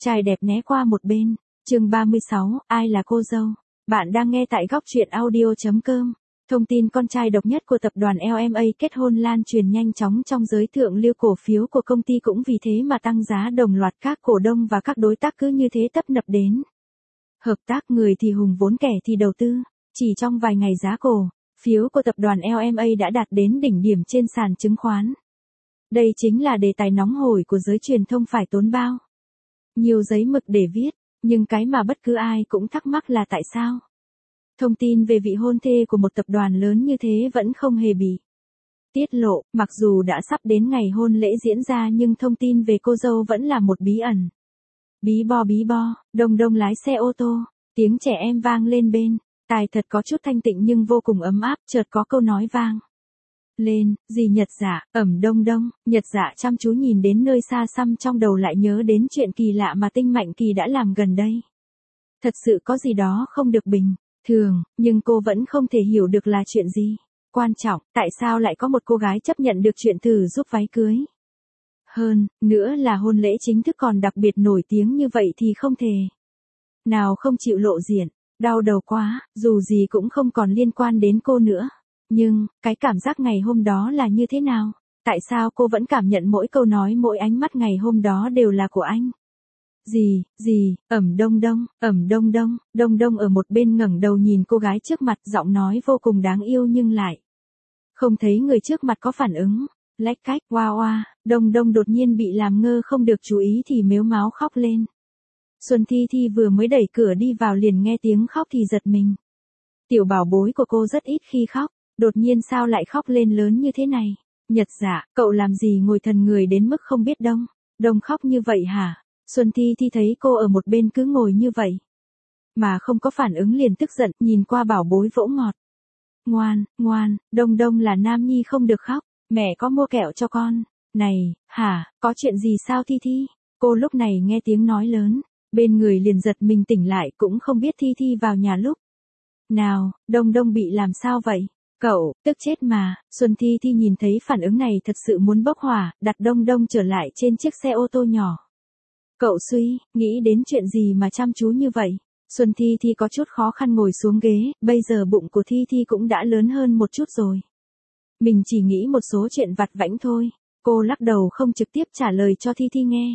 Trai đẹp né qua một bên. Chương 36, ai là cô dâu? Bạn đang nghe tại góc truyện audio.com. Thông tin con trai độc nhất của tập đoàn LMA kết hôn lan truyền nhanh chóng trong giới thượng lưu, cổ phiếu của công ty cũng vì thế mà tăng giá, đồng loạt các cổ đông và các đối tác cứ như thế tấp nập đến. Hợp tác, người thì hùng vốn kẻ thì đầu tư. Chỉ trong vài ngày giá cổ phiếu của tập đoàn LMA đã đạt đến đỉnh điểm trên sàn chứng khoán. Đây chính là đề tài nóng hổi của giới truyền thông, phải tốn bao nhiều giấy mực để viết, nhưng cái mà bất cứ ai cũng thắc mắc là tại sao thông tin về vị hôn thê của một tập đoàn lớn như thế vẫn không hề bị tiết lộ. Mặc dù đã sắp đến ngày hôn lễ diễn ra nhưng thông tin về cô dâu vẫn là một bí ẩn. Bí bo, Đông Đông lái xe ô tô, tiếng trẻ em vang lên bên tai, thật có chút thanh tịnh nhưng vô cùng ấm áp. Chợt có câu nói vang lên, gì Nhật Dạ, Đông Đông. Nhật Dạ chăm chú nhìn đến nơi xa xăm, trong đầu lại nhớ đến chuyện kỳ lạ mà Tinh Mạnh Kỳ đã làm gần đây. Thật sự có gì đó không được bình thường, nhưng cô vẫn không thể hiểu được là chuyện gì. Quan trọng, tại sao lại có một cô gái chấp nhận được chuyện thử giúp váy cưới? Hơn nữa là hôn lễ chính thức còn đặc biệt nổi tiếng như vậy thì không thể nào không chịu lộ diện. Đau đầu quá, dù gì cũng không còn liên quan đến cô nữa. Nhưng, cái cảm giác ngày hôm đó là như thế nào? Tại sao cô vẫn cảm nhận mỗi câu nói, mỗi ánh mắt ngày hôm đó đều là của anh? Đông Đông. Đông Đông ở một bên ngẩng đầu nhìn cô gái trước mặt, giọng nói vô cùng đáng yêu nhưng lại không thấy người trước mặt có phản ứng. Lách cách, oa. Đông Đông đột nhiên bị làm ngơ, không được chú ý thì mếu máo khóc lên. Xuân Thi Thi vừa mới đẩy cửa đi vào liền nghe tiếng khóc thì giật mình. Tiểu bảo bối của cô rất ít khi khóc, đột nhiên sao lại khóc lên lớn như thế này? Nhật Dạ, cậu làm gì ngồi thần người đến mức không biết Đông khóc như vậy hả? Xuân Thi Thi thấy cô ở một bên cứ ngồi như vậy mà không có phản ứng liền tức giận, nhìn qua bảo bối vỗ ngọt. Ngoan, Đông là nam nhi không được khóc, mẹ có mua kẹo cho con. Này, hả, có chuyện gì sao Thi Thi? Cô lúc này nghe tiếng nói lớn bên người liền giật mình tỉnh lại, cũng không biết Thi Thi vào nhà lúc nào. Đông bị làm sao vậy? Cậu, tức chết mà. Xuân Thi Thi nhìn thấy phản ứng này thật sự muốn bốc hỏa, đặt Đông trở lại trên chiếc xe ô tô nhỏ. Cậu suy nghĩ đến chuyện gì mà chăm chú như vậy? Xuân Thi Thi có chút khó khăn ngồi xuống ghế, bây giờ bụng của Thi Thi cũng đã lớn hơn một chút rồi. Mình chỉ nghĩ một số chuyện vặt vãnh thôi. Cô lắc đầu không trực tiếp trả lời cho Thi Thi nghe.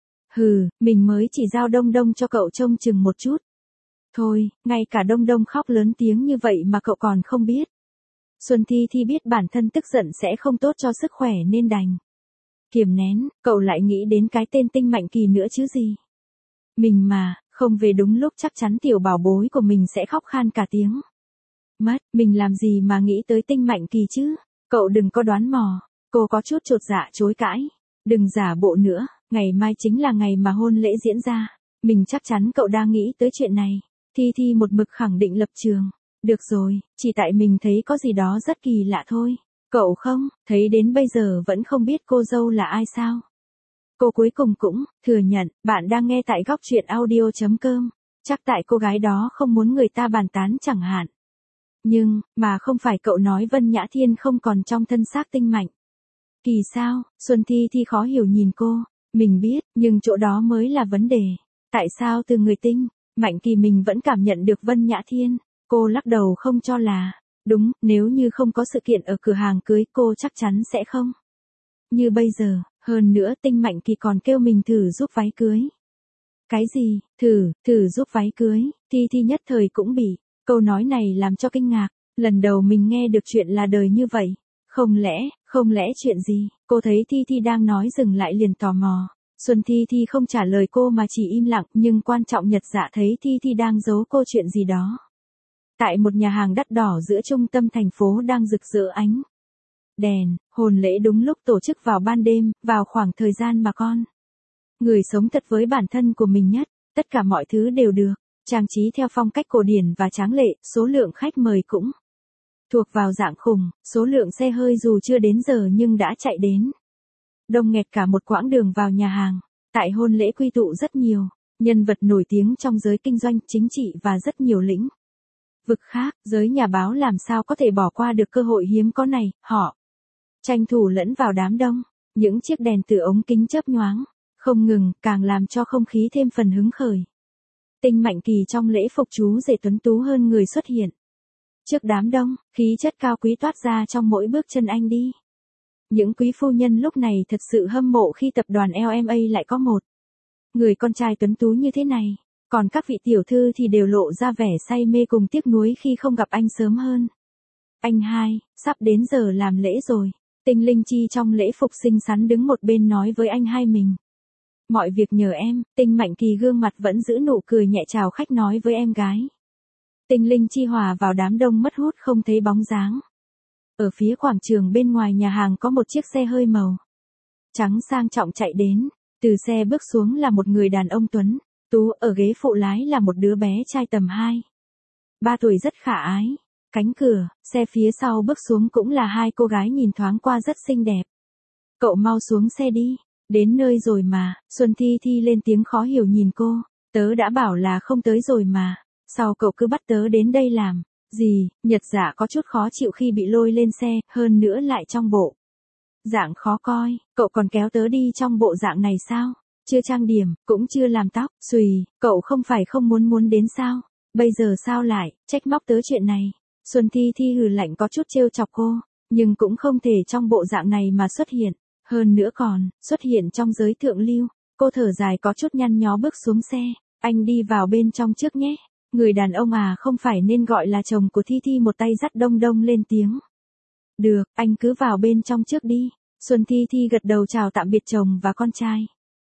Mình mới chỉ giao Đông cho cậu trông chừng một chút thôi, ngay cả Đông khóc lớn tiếng như vậy mà cậu còn không biết. Xuân Thi Thi biết bản thân tức giận sẽ không tốt cho sức khỏe nên đành kiềm nén. Cậu lại nghĩ đến cái tên Tinh Mạnh Kỳ nữa chứ gì? Mình mà không về đúng lúc chắc chắn tiểu bảo bối của mình sẽ khóc khan cả tiếng mất. Mình làm gì mà nghĩ tới Tinh Mạnh Kỳ chứ? Cậu đừng có đoán mò. Cô có chút chột dạ chối cãi. Đừng giả bộ nữa, ngày mai chính là ngày mà hôn lễ diễn ra. Mình chắc chắn cậu đang nghĩ tới chuyện này. Thi Thi một mực khẳng định lập trường. Được rồi, chỉ tại mình thấy có gì đó rất kỳ lạ thôi. Cậu không thấy đến bây giờ vẫn không biết cô dâu là ai sao? Cô cuối cùng cũng thừa nhận. Bạn đang nghe tại góc truyện audio.com. Chắc tại cô gái đó không muốn người ta bàn tán chẳng hạn. Nhưng, mà không phải cậu nói Vân Nhã Thiên không còn trong thân xác Tinh Mạnh Kỳ sao? Xuân Thi Thi khó hiểu nhìn cô. Mình biết, nhưng chỗ đó mới là vấn đề. Tại sao từ người Tinh Mạnh Kỳ mình vẫn cảm nhận được Vân Nhã Thiên? Cô lắc đầu không cho là đúng, nếu như không có sự kiện ở cửa hàng cưới cô chắc chắn sẽ không như bây giờ. Hơn nữa Tinh Mạnh Kỳ còn kêu mình thử giúp váy cưới. Cái gì? Thử giúp váy cưới? Thi Thi nhất thời cũng bị câu nói này làm cho kinh ngạc. Lần đầu mình nghe được chuyện là đời như vậy. Không lẽ chuyện gì? Cô thấy Thi Thi đang nói dừng lại liền tò mò. Xuân Thi Thi không trả lời cô mà chỉ im lặng, nhưng quan trọng Nhật Dạ thấy Thi Thi đang giấu cô chuyện gì đó. Tại một nhà hàng đắt đỏ giữa trung tâm thành phố đang rực rỡ ánh đèn, hôn lễ đúng lúc tổ chức vào ban đêm, vào khoảng thời gian mà con người sống thật với bản thân của mình nhất. Tất cả mọi thứ đều được trang trí theo phong cách cổ điển và tráng lệ, số lượng khách mời cũng thuộc vào dạng khủng, số lượng xe hơi dù chưa đến giờ nhưng đã chạy đến đông nghẹt cả một quãng đường vào nhà hàng. Tại hôn lễ quy tụ rất nhiều nhân vật nổi tiếng trong giới kinh doanh, chính trị và rất nhiều lĩnh vực khác. Giới nhà báo làm sao có thể bỏ qua được cơ hội hiếm có này, họ tranh thủ lẫn vào đám đông. Những chiếc đèn từ ống kính chớp nhoáng, Không ngừng, càng làm cho không khí thêm phần hứng khởi. Tinh Mạnh Kỳ trong lễ phục chú rể tuấn tú hơn người xuất hiện. Trước đám đông, khí chất cao quý toát ra trong mỗi bước chân anh đi. Những quý phu nhân lúc này thật sự hâm mộ khi tập đoàn LMA lại có một người con trai tuấn tú như thế này. Còn các vị tiểu thư thì đều lộ ra vẻ say mê cùng tiếc nuối khi không gặp anh sớm hơn. Anh hai, sắp đến giờ làm lễ rồi. Tinh Linh Chi trong lễ phục xinh xắn đứng một bên nói với anh hai mình. Mọi việc nhờ em. Tinh Mạnh Kỳ gương mặt vẫn giữ nụ cười nhẹ chào khách nói với em gái. Tinh Linh Chi hòa vào đám đông mất hút không thấy bóng dáng. Ở phía quảng trường bên ngoài nhà hàng có một chiếc xe hơi màu trắng sang trọng chạy đến. Từ xe bước xuống là một người đàn ông tuấn tú, ở ghế phụ lái là một đứa bé trai tầm 2-3 tuổi rất khả ái. Cánh cửa, xe phía sau bước xuống cũng là hai cô gái nhìn thoáng qua rất xinh đẹp. Cậu mau xuống xe đi, đến nơi rồi mà. Xuân Thi Thi lên tiếng khó hiểu nhìn cô. Tớ đã bảo là không tới rồi mà, sao cậu cứ bắt tớ đến đây làm gì? Nhật Dạ có chút khó chịu khi bị lôi lên xe, hơn nữa lại trong bộ dạng khó coi. Cậu còn kéo tớ đi trong bộ dạng này sao? Chưa trang điểm, cũng chưa làm tóc, xùy, cậu không phải không muốn đến sao? Bây giờ sao lại trách móc tớ chuyện này? Xuân Thi Thi hừ lạnh có chút trêu chọc cô, nhưng cũng không thể trong bộ dạng này mà xuất hiện, hơn nữa còn xuất hiện trong giới thượng lưu. Cô thở dài có chút nhăn nhó bước xuống xe. Anh đi vào bên trong trước nhé. Người đàn ông à, không phải nên gọi là chồng của Thi Thi, một tay dắt Đông Đông lên tiếng. Được, anh cứ vào bên trong trước đi. Xuân Thi Thi gật đầu chào tạm biệt chồng và con trai.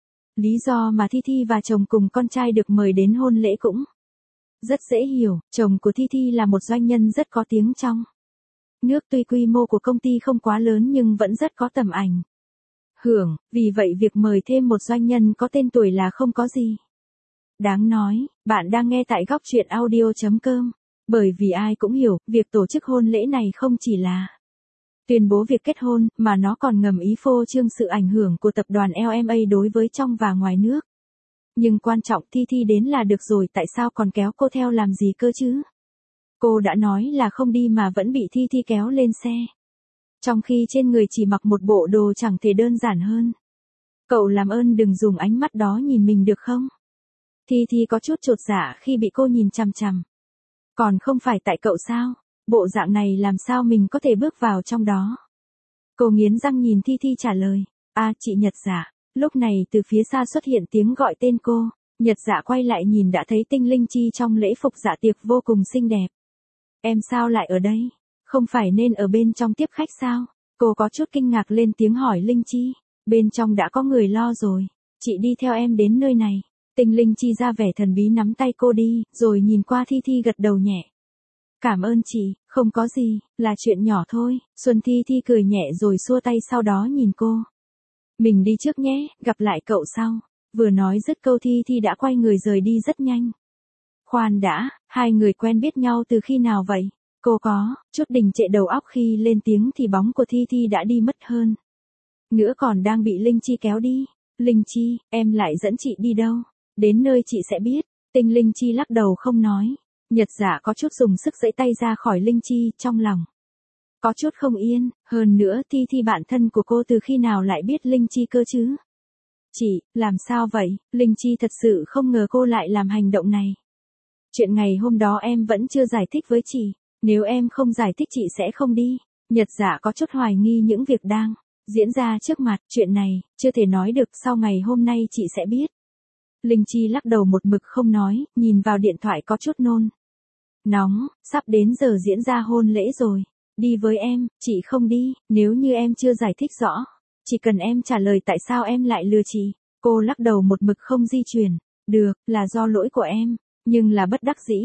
Lý do mà Thi Thi và chồng cùng con trai được mời đến hôn lễ cũng rất dễ hiểu. Chồng của Thi Thi là một doanh nhân rất có tiếng trong nước, tuy quy mô của công ty không quá lớn nhưng vẫn rất có tầm ảnh hưởng, vì vậy việc mời thêm một doanh nhân có tên tuổi là không có gì đáng nói. Bạn đang nghe tại góc truyện audio.com. Bởi vì ai cũng hiểu, việc tổ chức hôn lễ này không chỉ là tuyên bố việc kết hôn, mà nó còn ngầm ý phô trương sự ảnh hưởng của tập đoàn LMA đối với trong và ngoài nước. Nhưng quan trọng, Thi Thi đến là được rồi, tại sao còn kéo cô theo làm gì cơ chứ? Cô đã nói là không đi mà vẫn bị Thi Thi kéo lên xe. Trong khi trên người chỉ mặc một bộ đồ chẳng thể đơn giản hơn. Cậu làm ơn đừng dùng ánh mắt đó nhìn mình được không? Thi Thi có chút chột dạ khi bị cô nhìn chằm chằm. Còn không phải tại cậu sao? Bộ dạng này làm sao mình có thể bước vào trong đó? Cô nghiến răng nhìn Thi Thi trả lời. Chị Nhật Dạ. Lúc này từ phía xa xuất hiện tiếng gọi tên cô. Nhật Dạ quay lại nhìn đã thấy Tinh Linh Chi trong lễ phục dạ tiệc vô cùng xinh đẹp. Em sao lại ở đây? Không phải nên ở bên trong tiếp khách sao? Cô có chút kinh ngạc lên tiếng hỏi Linh Chi. Bên trong đã có người lo rồi. Chị đi theo em đến nơi này. Tinh Linh Chi ra vẻ thần bí nắm tay cô đi, rồi nhìn qua Thi Thi gật đầu nhẹ. Cảm ơn chị, không có gì, là chuyện nhỏ thôi. Xuân Thi Thi cười nhẹ rồi xua tay, sau đó nhìn cô. Mình đi trước nhé, gặp lại cậu sau. Vừa nói dứt câu Thi Thi đã quay người rời đi rất nhanh. Khoan đã, hai người quen biết nhau từ khi nào vậy? Cô có chút đình trệ đầu óc khi lên tiếng thì bóng của Thi Thi đã đi mất hơn. Nữa còn đang bị Linh Chi kéo đi. Linh Chi, em lại dẫn chị đi đâu? Đến nơi chị sẽ biết. Tinh Linh Chi lắc đầu không nói. Nhật Dạ có chút dùng sức giãy tay ra khỏi Linh Chi, trong lòng có chút không yên, hơn nữa Thi Thi bạn thân của cô từ khi nào lại biết Linh Chi cơ chứ? Chị, làm sao vậy? Linh Chi thật sự không ngờ cô lại làm hành động này. Chuyện ngày hôm đó em vẫn chưa giải thích với chị, nếu em không giải thích chị sẽ không đi. Nhật Dạ có chút hoài nghi những việc đang diễn ra trước mặt, chuyện này chưa thể nói được, sau ngày hôm nay chị sẽ biết. Linh Chi lắc đầu một mực không nói, nhìn vào điện thoại có chút nôn nóng. Sắp đến giờ diễn ra hôn lễ rồi. Đi với em. Chị không đi, nếu như em chưa giải thích rõ. Chỉ cần em trả lời tại sao em lại lừa chị. Cô lắc đầu một mực không di chuyển. Được, là do lỗi của em. Nhưng là bất đắc dĩ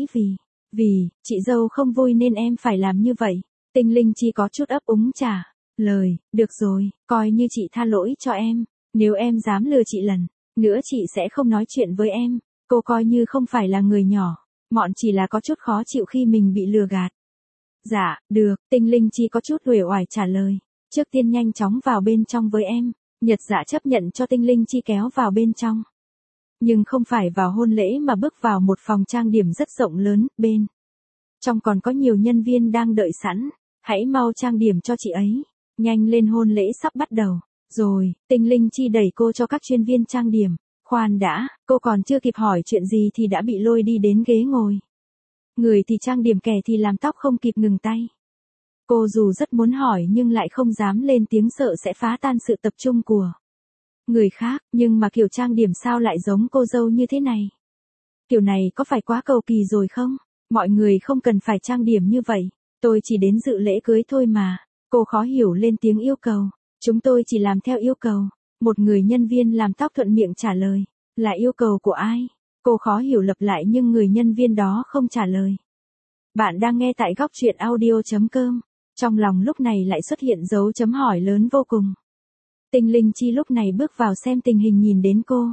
vì chị dâu không vui nên em phải làm như vậy. Tinh Linh Chi có chút ấp úng trả lời. Được rồi, coi như chị tha lỗi cho em. Nếu em dám lừa chị lần nữa chị sẽ không nói chuyện với em. Cô coi như không phải là người nhỏ mọn, chỉ là có chút khó chịu khi mình bị lừa gạt. Dạ, được. Tinh Linh Chi có chút uể oải trả lời. Trước tiên nhanh chóng vào bên trong với em. Nhật Dạ chấp nhận cho Tinh Linh Chi kéo vào bên trong. Nhưng không phải vào hôn lễ mà bước vào một phòng trang điểm rất rộng lớn, bên trong còn có nhiều nhân viên đang đợi sẵn. Hãy mau trang điểm cho chị ấy. Nhanh lên, hôn lễ sắp bắt đầu. Rồi, Tinh Linh Chi đẩy cô cho các chuyên viên trang điểm. Khoan đã, cô còn chưa kịp hỏi chuyện gì thì đã bị lôi đi đến ghế ngồi. Người thì trang điểm, kẻ thì làm tóc, không kịp ngừng tay. Cô dù rất muốn hỏi nhưng lại không dám lên tiếng, sợ sẽ phá tan sự tập trung của người khác, nhưng mà kiểu trang điểm sao lại giống cô dâu như thế này? Kiểu này có phải quá cầu kỳ rồi không? Mọi người không cần phải trang điểm như vậy, tôi chỉ đến dự lễ cưới thôi mà. Cô khó hiểu lên tiếng yêu cầu. Chúng tôi chỉ làm theo yêu cầu. Một người nhân viên làm tóc thuận miệng trả lời. Là yêu cầu của ai? Cô khó hiểu lặp lại nhưng người nhân viên đó không trả lời. Bạn đang nghe tại góc truyện audio.com. Trong lòng lúc này lại xuất hiện dấu chấm hỏi lớn vô cùng. Tinh Linh Chi lúc này bước vào xem tình hình, nhìn đến cô.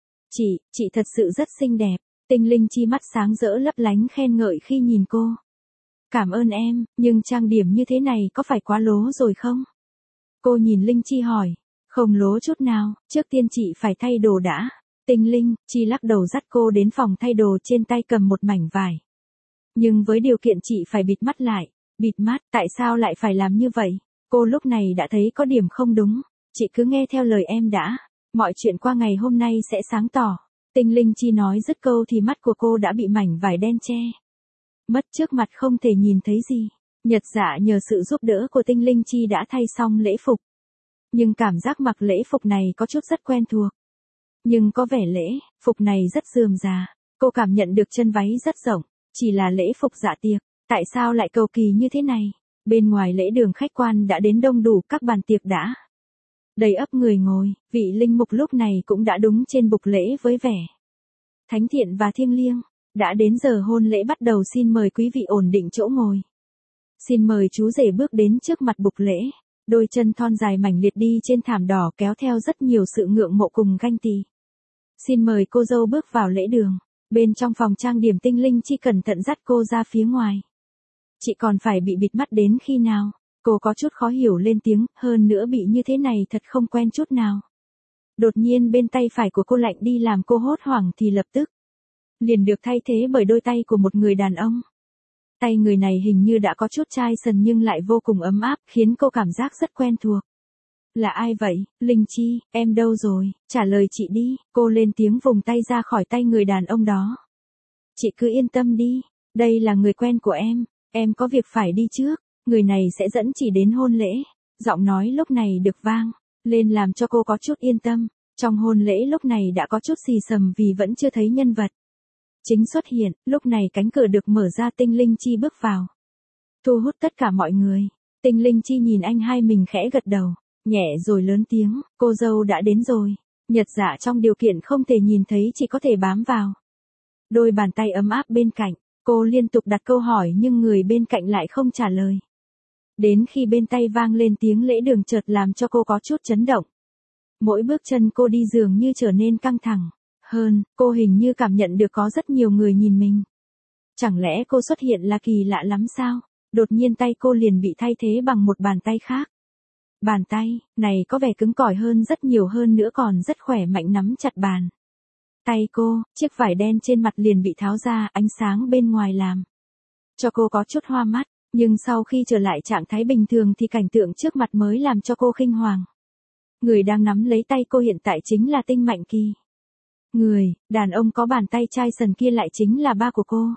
Chị thật sự rất xinh đẹp. Tinh Linh Chi mắt sáng rỡ lấp lánh khen ngợi khi nhìn cô. Cảm ơn em, nhưng trang điểm như thế này có phải quá lố rồi không? Cô nhìn Linh Chi hỏi. Không lố chút nào, trước tiên chị phải thay đồ đã. Tinh Linh Chi lắc đầu dắt cô đến phòng thay đồ, trên tay cầm một mảnh vải. Nhưng với điều kiện chị phải bịt mắt lại. Bịt mắt, tại sao lại phải làm như vậy? Cô lúc này đã thấy có điểm không đúng. Chị cứ nghe theo lời em đã. Mọi chuyện qua ngày hôm nay sẽ sáng tỏ. Tinh Linh Chi nói dứt câu thì mắt của cô đã bị mảnh vải đen che mất, trước mặt không thể nhìn thấy gì. Nhật Dạ nhờ sự giúp đỡ của Tinh Linh Chi đã thay xong lễ phục. Nhưng cảm giác mặc lễ phục này có chút rất quen thuộc. Nhưng có vẻ lễ phục này rất rườm rà. Cô cảm nhận được chân váy rất rộng. Chỉ là lễ phục dạ tiệc. Tại sao lại cầu kỳ như thế này? Bên ngoài lễ đường khách quan đã đến đông đủ, các bàn tiệc đã đầy ắp người ngồi. Vị linh mục lúc này cũng đã đứng trên bục lễ với vẻ thánh thiện và thiêng liêng. Đã đến giờ hôn lễ bắt đầu, xin mời quý vị ổn định chỗ ngồi. Xin mời chú rể bước đến trước mặt bục lễ. Đôi chân thon dài mảnh liệt đi trên thảm đỏ kéo theo rất nhiều sự ngưỡng mộ cùng ganh tị. Xin mời cô dâu bước vào lễ đường. Bên trong phòng trang điểm, Tinh Linh Chi cẩn thận dắt cô ra phía ngoài. Chị còn phải bị bịt mắt đến khi nào? Cô có chút khó hiểu lên tiếng, hơn nữa bị như thế này thật không quen chút nào. Đột nhiên bên tay phải của cô lạnh đi, làm cô hốt hoảng thì lập tức liền được thay thế bởi đôi tay của một người đàn ông. Tay người này hình như đã có chút chai sần nhưng lại vô cùng ấm áp, khiến cô cảm giác rất quen thuộc. Là ai vậy? Linh Chi, em đâu rồi? Trả lời chị đi. Cô lên tiếng vùng tay ra khỏi tay người đàn ông đó. Chị cứ yên tâm đi, đây là người quen của em có việc phải đi trước, người này sẽ dẫn chị đến hôn lễ. Giọng nói lúc này được vang lên làm cho cô có chút yên tâm. Trong hôn lễ lúc này đã có chút xì xầm vì vẫn chưa thấy nhân vật chính xuất hiện. Lúc này cánh cửa được mở ra, Tinh Linh Chi bước vào, thu hút tất cả mọi người. Tinh Linh Chi nhìn anh hai mình khẽ gật đầu, nhẹ rồi lớn tiếng, cô dâu đã đến rồi. Nhật Dạ trong điều kiện không thể nhìn thấy chỉ có thể bám vào đôi bàn tay ấm áp bên cạnh. Cô liên tục đặt câu hỏi nhưng người bên cạnh lại không trả lời. Đến khi bên tay vang lên tiếng lễ đường chợt làm cho cô có chút chấn động. Mỗi bước chân cô đi dường như trở nên căng thẳng hơn, cô hình như cảm nhận được có rất nhiều người nhìn mình. Chẳng lẽ cô xuất hiện là kỳ lạ lắm sao? Đột nhiên tay cô liền bị thay thế bằng một bàn tay khác. Bàn tay này có vẻ cứng cỏi hơn rất nhiều, hơn nữa còn rất khỏe mạnh nắm chặt bàn tay cô. Chiếc vải đen trên mặt liền bị tháo ra, ánh sáng bên ngoài làm cho cô có chút hoa mắt. Nhưng sau khi trở lại trạng thái bình thường thì cảnh tượng trước mặt mới làm cho cô kinh hoàng. Người đang nắm lấy tay cô hiện tại chính là Tinh Mạnh Kỳ. Người đàn ông có bàn tay chai sần kia lại chính là ba của cô.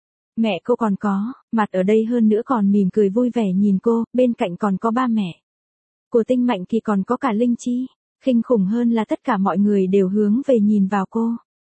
Mẹ cô còn có mặt ở đây, hơn nữa còn mỉm cười vui vẻ nhìn cô. Bên cạnh còn có ba mẹ của Tinh Mạnh Kỳ, còn có cả Linh Chi. Kinh khủng hơn là tất cả mọi người đều hướng về nhìn vào cô.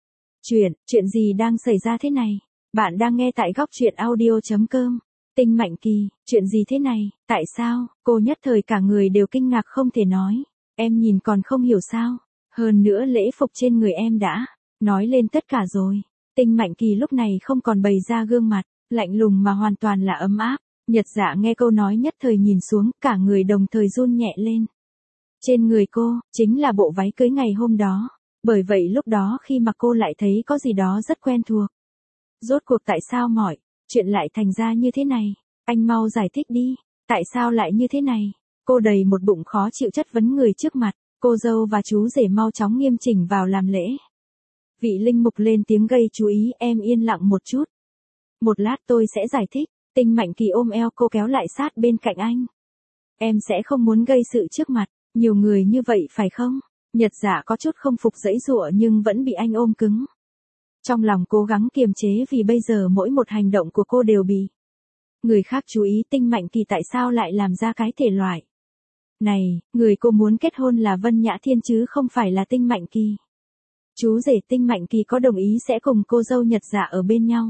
Chuyện gì đang xảy ra thế này? Bạn đang nghe tại góc truyện audio.com. Tinh Mạnh Kỳ, chuyện gì thế này? Tại sao? Cô nhất thời cả người đều kinh ngạc không thể nói. Em nhìn còn không hiểu sao? Hơn nữa lễ phục trên người em đã nói lên tất cả rồi. Tinh Mạnh Kỳ lúc này không còn bày ra gương mặt lạnh lùng mà hoàn toàn là ấm áp. Nhật Dạ nghe câu nói nhất thời nhìn xuống, cả người đồng thời run nhẹ lên. Trên người cô chính là bộ váy cưới ngày hôm đó. Bởi vậy lúc đó khi mặc cô lại thấy có gì đó rất quen thuộc. Rốt cuộc tại sao mọi chuyện lại thành ra như thế này? Anh mau giải thích đi. Tại sao lại như thế này? Cô đầy một bụng khó chịu chất vấn người trước mặt. Cô dâu và chú rể mau chóng nghiêm chỉnh vào làm lễ. Vị linh mục lên tiếng gây chú ý, em yên lặng một chút. Một lát tôi sẽ giải thích. Tinh Mạnh Kỳ ôm eo cô kéo lại sát bên cạnh anh. Em sẽ không muốn gây sự trước mặt Nhiều người như vậy phải không? Nhật Dạ có chút không phục giãy giụa nhưng vẫn bị anh ôm cứng. Trong lòng cố gắng kiềm chế vì bây giờ mỗi một hành động của cô đều bị người khác chú ý. Tinh Mạnh Kỳ tại sao lại làm ra cái thể loại này, người cô muốn kết hôn là Vân Nhã Thiên chứ không phải là Tinh Mạnh Kỳ. Chú rể Tinh Mạnh Kỳ có đồng ý sẽ cùng cô dâu Nhật Dạ ở bên nhau.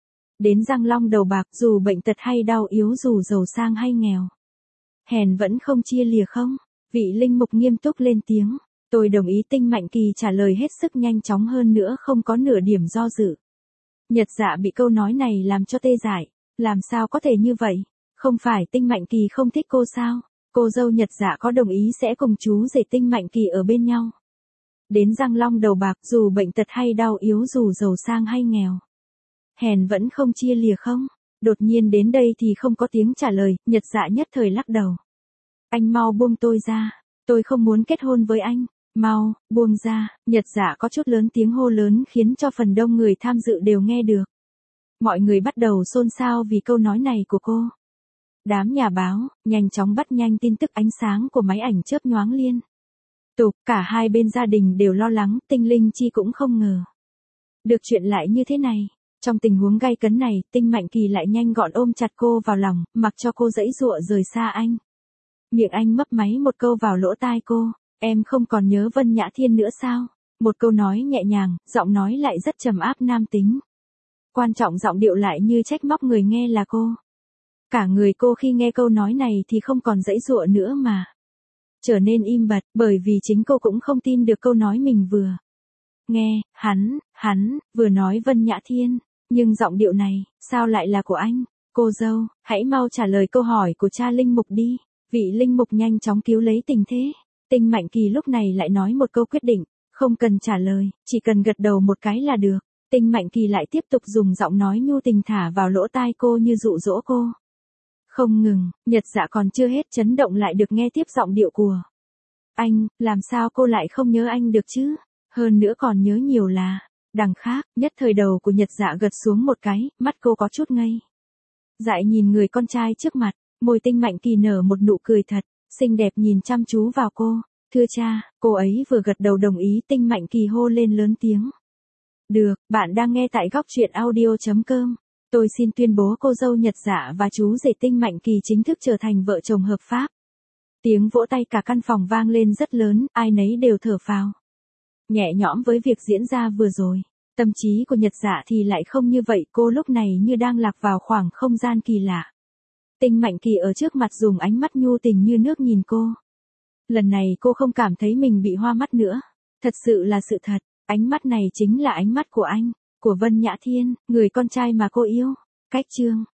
Đến răng long đầu bạc, dù bệnh tật hay đau yếu, dù giàu sang hay nghèo, hèn vẫn không chia lìa không? Vị linh mục nghiêm túc lên tiếng. Tôi đồng ý. Tinh Mạnh Kỳ trả lời hết sức nhanh chóng hơn nữa, không có nửa điểm do dự. Nhật Dạ bị câu nói này làm cho tê dại. Làm sao có thể như vậy? Không phải Tinh Mạnh Kỳ không thích cô sao? Cô dâu Nhật Dạ có đồng ý sẽ cùng chú rể Tinh Mạnh Kỳ ở bên nhau. Đến răng long đầu bạc, dù bệnh tật hay đau yếu, dù giàu sang hay nghèo, hèn vẫn không chia lìa không? Đột nhiên đến đây thì không có tiếng trả lời, Nhật Dạ nhất thời lắc đầu. Anh mau buông tôi ra. Tôi không muốn kết hôn với anh. Mau, buông ra. Nhật Dạ có chút lớn tiếng hô lớn khiến cho phần đông người tham dự đều nghe được. Mọi người bắt đầu xôn xao vì câu nói này của cô. Đám nhà báo, nhanh chóng bắt nhanh tin tức. Ánh sáng của máy ảnh chớp nhoáng liên tục, cả hai bên gia đình đều lo lắng. Tinh Linh Chi cũng không ngờ được chuyện lại như thế này. Trong tình huống gay cấn này, Tinh Mạnh Kỳ lại nhanh gọn ôm chặt cô vào lòng, mặc cho cô giãy giụa rời xa anh. Miệng anh mấp máy một câu vào lỗ tai cô. Em không còn nhớ Vân Nhã Thiên nữa sao? Một câu nói nhẹ nhàng, giọng nói lại rất trầm áp nam tính. Quan trọng giọng điệu lại như trách móc người nghe là cô. Cả người cô khi nghe câu nói này thì không còn giãy giụa nữa mà trở nên im bặt, bởi vì chính cô cũng không tin được câu nói mình vừa nghe. Hắn vừa nói Vân Nhã Thiên, nhưng giọng điệu này, sao lại là của anh? Cô dâu, hãy mau trả lời câu hỏi của cha linh mục đi. Vị linh mục nhanh chóng cứu lấy tình thế. Tinh Mạnh Kỳ lúc này lại nói một câu quyết định, không cần trả lời, chỉ cần gật đầu một cái là được. Tinh Mạnh Kỳ lại tiếp tục dùng giọng nói nhu tình thả vào lỗ tai cô như dụ dỗ cô. Không ngừng, Nhật Dạ còn chưa hết chấn động lại được nghe tiếp giọng điệu của anh. Làm sao cô lại không nhớ anh được chứ? Hơn nữa còn nhớ nhiều là đằng khác. Nhất thời đầu của Nhật Dạ gật xuống một cái, mắt cô có chút ngây dại nhìn người con trai trước mặt. Môi Tinh Mạnh Kỳ nở một nụ cười thật xinh đẹp nhìn chăm chú vào cô. Thưa cha. Cô ấy vừa gật đầu đồng ý, Tinh Mạnh Kỳ hô lên lớn tiếng. Được, bạn đang nghe tại góc truyện audio.com. Tôi xin tuyên bố cô dâu Nhật Dạ và chú rể Tinh Mạnh Kỳ chính thức trở thành vợ chồng hợp pháp. Tiếng vỗ tay cả căn phòng vang lên rất lớn, ai nấy đều thở phào nhẹ nhõm với việc diễn ra vừa rồi. Tâm trí của Nhật Dạ thì lại không như vậy, cô lúc này như đang lạc vào khoảng không gian kỳ lạ. Tinh Mạnh Kỳ ở trước mặt dùng ánh mắt nhu tình như nước nhìn cô. Lần này cô không cảm thấy mình bị hoa mắt nữa. Thật sự là sự thật, ánh mắt này chính là ánh mắt của anh, của Vân Nhã Thiên, người con trai mà cô yêu. Cách chương